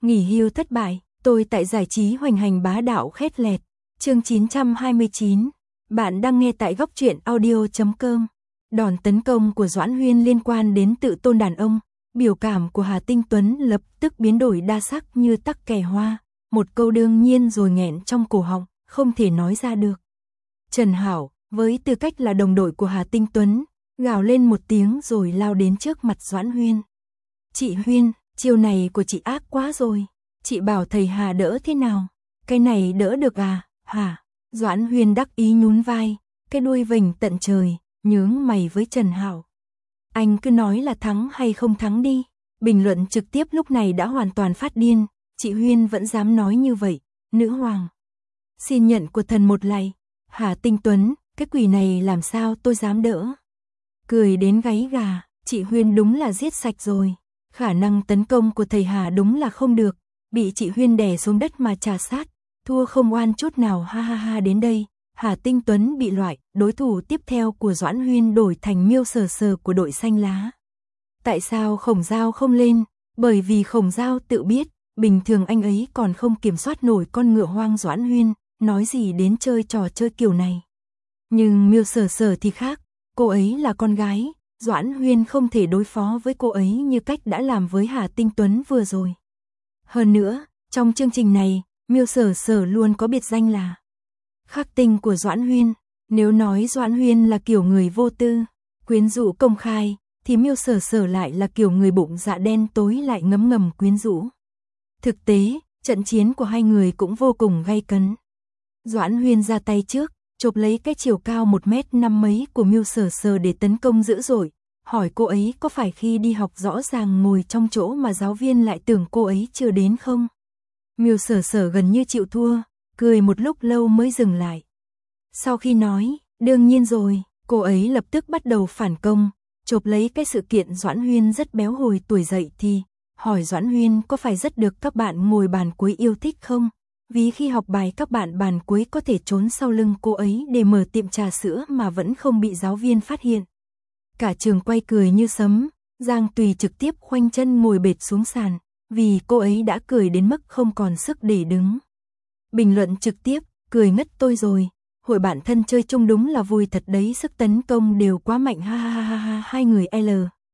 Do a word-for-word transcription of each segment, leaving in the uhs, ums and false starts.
Nghỉ hưu thất bại, tôi tại giải trí hoành hành bá đạo khét lẹt. Chương chín trăm hai mươi chín. Bạn đang nghe tại góc truyện audio chấm com. Đòn tấn công của Doãn Huyên liên quan đến tự tôn đàn ông, biểu cảm của Hà Tinh Tuấn lập tức biến đổi đa sắc như tắc kè hoa, một câu đương nhiên rồi nghẹn trong cổ họng, không thể nói ra được. Trần Hảo, với tư cách là đồng đội của Hà Tinh Tuấn, gào lên một tiếng rồi lao đến trước mặt Doãn Huyên. Chị Huyên, chiêu này của chị ác quá rồi, chị bảo thầy Hà đỡ thế nào? Cái này đỡ được à, hả? Doãn Huyên đắc ý nhún vai, cái đuôi vểnh tận trời, nhướng mày với Trần Hảo. Anh cứ nói là thắng hay không thắng đi. Bình luận trực tiếp lúc này đã hoàn toàn phát điên, chị Huyên vẫn dám nói như vậy, nữ hoàng. Xin nhận của thần một lạy, Hà Tinh Tuấn, cái quỷ này làm sao tôi dám đỡ. Cười đến gáy gà, chị Huyên đúng là giết sạch rồi. Khả năng tấn công của thầy Hà đúng là không được, bị chị Huyên đè xuống đất mà trà sát, thua không oan chút nào, ha ha ha. Đến đây, Hà Tinh Tuấn bị loại, đối thủ tiếp theo của Doãn Huyên đổi thành Miêu Sờ Sờ của đội xanh lá. Tại sao Khổng Giao không lên? Bởi vì Khổng Giao tự biết, bình thường anh ấy còn không kiểm soát nổi con ngựa hoang Doãn Huyên, nói gì đến chơi trò chơi kiểu này. Nhưng Miêu Sờ Sờ thì khác, cô ấy là con gái, Doãn Huyên không thể đối phó với cô ấy như cách đã làm với Hà Tinh Tuấn vừa rồi. Hơn nữa, trong chương trình này, Miêu Sờ Sờ luôn có biệt danh là khắc tinh của Doãn Huyên. Nếu nói Doãn Huyên là kiểu người vô tư, quyến rũ công khai, thì Miêu Sờ Sờ lại là kiểu người bụng dạ đen tối lại ngấm ngầm quyến rũ. Thực tế, trận chiến của hai người cũng vô cùng gay cấn. Doãn Huyên ra tay trước, chộp lấy cái chiều cao một mét năm mấy của Miêu Sờ Sờ để tấn công dữ dội, hỏi cô ấy có phải khi đi học rõ ràng ngồi trong chỗ mà giáo viên lại tưởng cô ấy chưa đến không? Miêu Sờ Sờ gần như chịu thua, cười một lúc lâu mới dừng lại. Sau khi nói, đương nhiên rồi, cô ấy lập tức bắt đầu phản công, chộp lấy cái sự kiện Doãn Huyên rất béo hồi tuổi dậy thì, hỏi Doãn Huyên có phải rất được các bạn ngồi bàn cuối yêu thích không? Vì khi học bài các bạn bàn cuối có thể trốn sau lưng cô ấy để mở tiệm trà sữa mà vẫn không bị giáo viên phát hiện. Cả trường quay cười như sấm, Giang Tùy trực tiếp khoanh chân ngồi bệt xuống sàn, vì cô ấy đã cười đến mức không còn sức để đứng. Bình luận trực tiếp, cười ngất tôi rồi, hội bạn thân chơi chung đúng là vui thật đấy, sức tấn công đều quá mạnh, ha ha ha ha. Hai người L,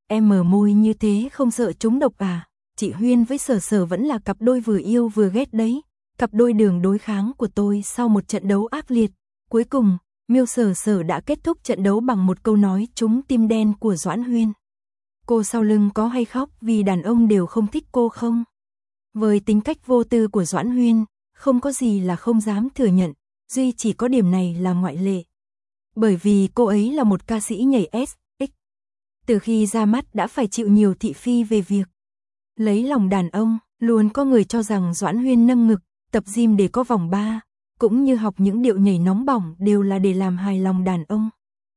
M môi như thế không sợ chúng độc à? Chị Huyên với Sờ Sờ vẫn là cặp đôi vừa yêu vừa ghét đấy, cặp đôi đường đối kháng của tôi sau một trận đấu ác liệt. Cuối cùng, Miêu Sờ Sờ đã kết thúc trận đấu bằng một câu nói trúng tim đen của Doãn Huyên. Cô sau lưng có hay khóc vì đàn ông đều không thích cô không? Với tính cách vô tư của Doãn Huyên, không có gì là không dám thừa nhận, duy chỉ có điểm này là ngoại lệ. Bởi vì cô ấy là một ca sĩ nhảy ét ích. Từ khi ra mắt đã phải chịu nhiều thị phi về việc lấy lòng đàn ông, luôn có người cho rằng Doãn Huyên nâng ngực, tập gym để có vòng ba, cũng như học những điệu nhảy nóng bỏng đều là để làm hài lòng đàn ông.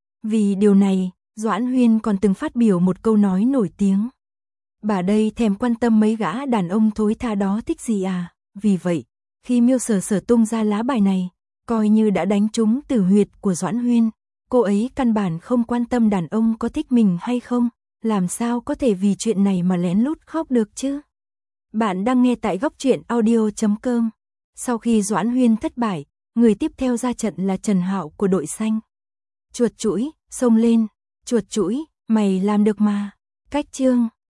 Vì điều này, Doãn Huyên còn từng phát biểu một câu nói nổi tiếng. Bà đây thèm quan tâm mấy gã đàn ông thối tha đó thích gì à? Vì vậy, khi Miêu Sờ Sờ tung ra lá bài này, coi như đã đánh trúng tử huyệt của Doãn Huyên. Cô ấy căn bản không quan tâm đàn ông có thích mình hay không, làm sao có thể vì chuyện này mà lén lút khóc được chứ? Bạn đang nghe tại góc truyện audio chấm com. Sau khi Doãn Huyên thất bại, người tiếp theo ra trận là Trần Hạo của đội xanh. Chuột chũi, xông lên, chuột chũi, mày làm được mà. Cách chương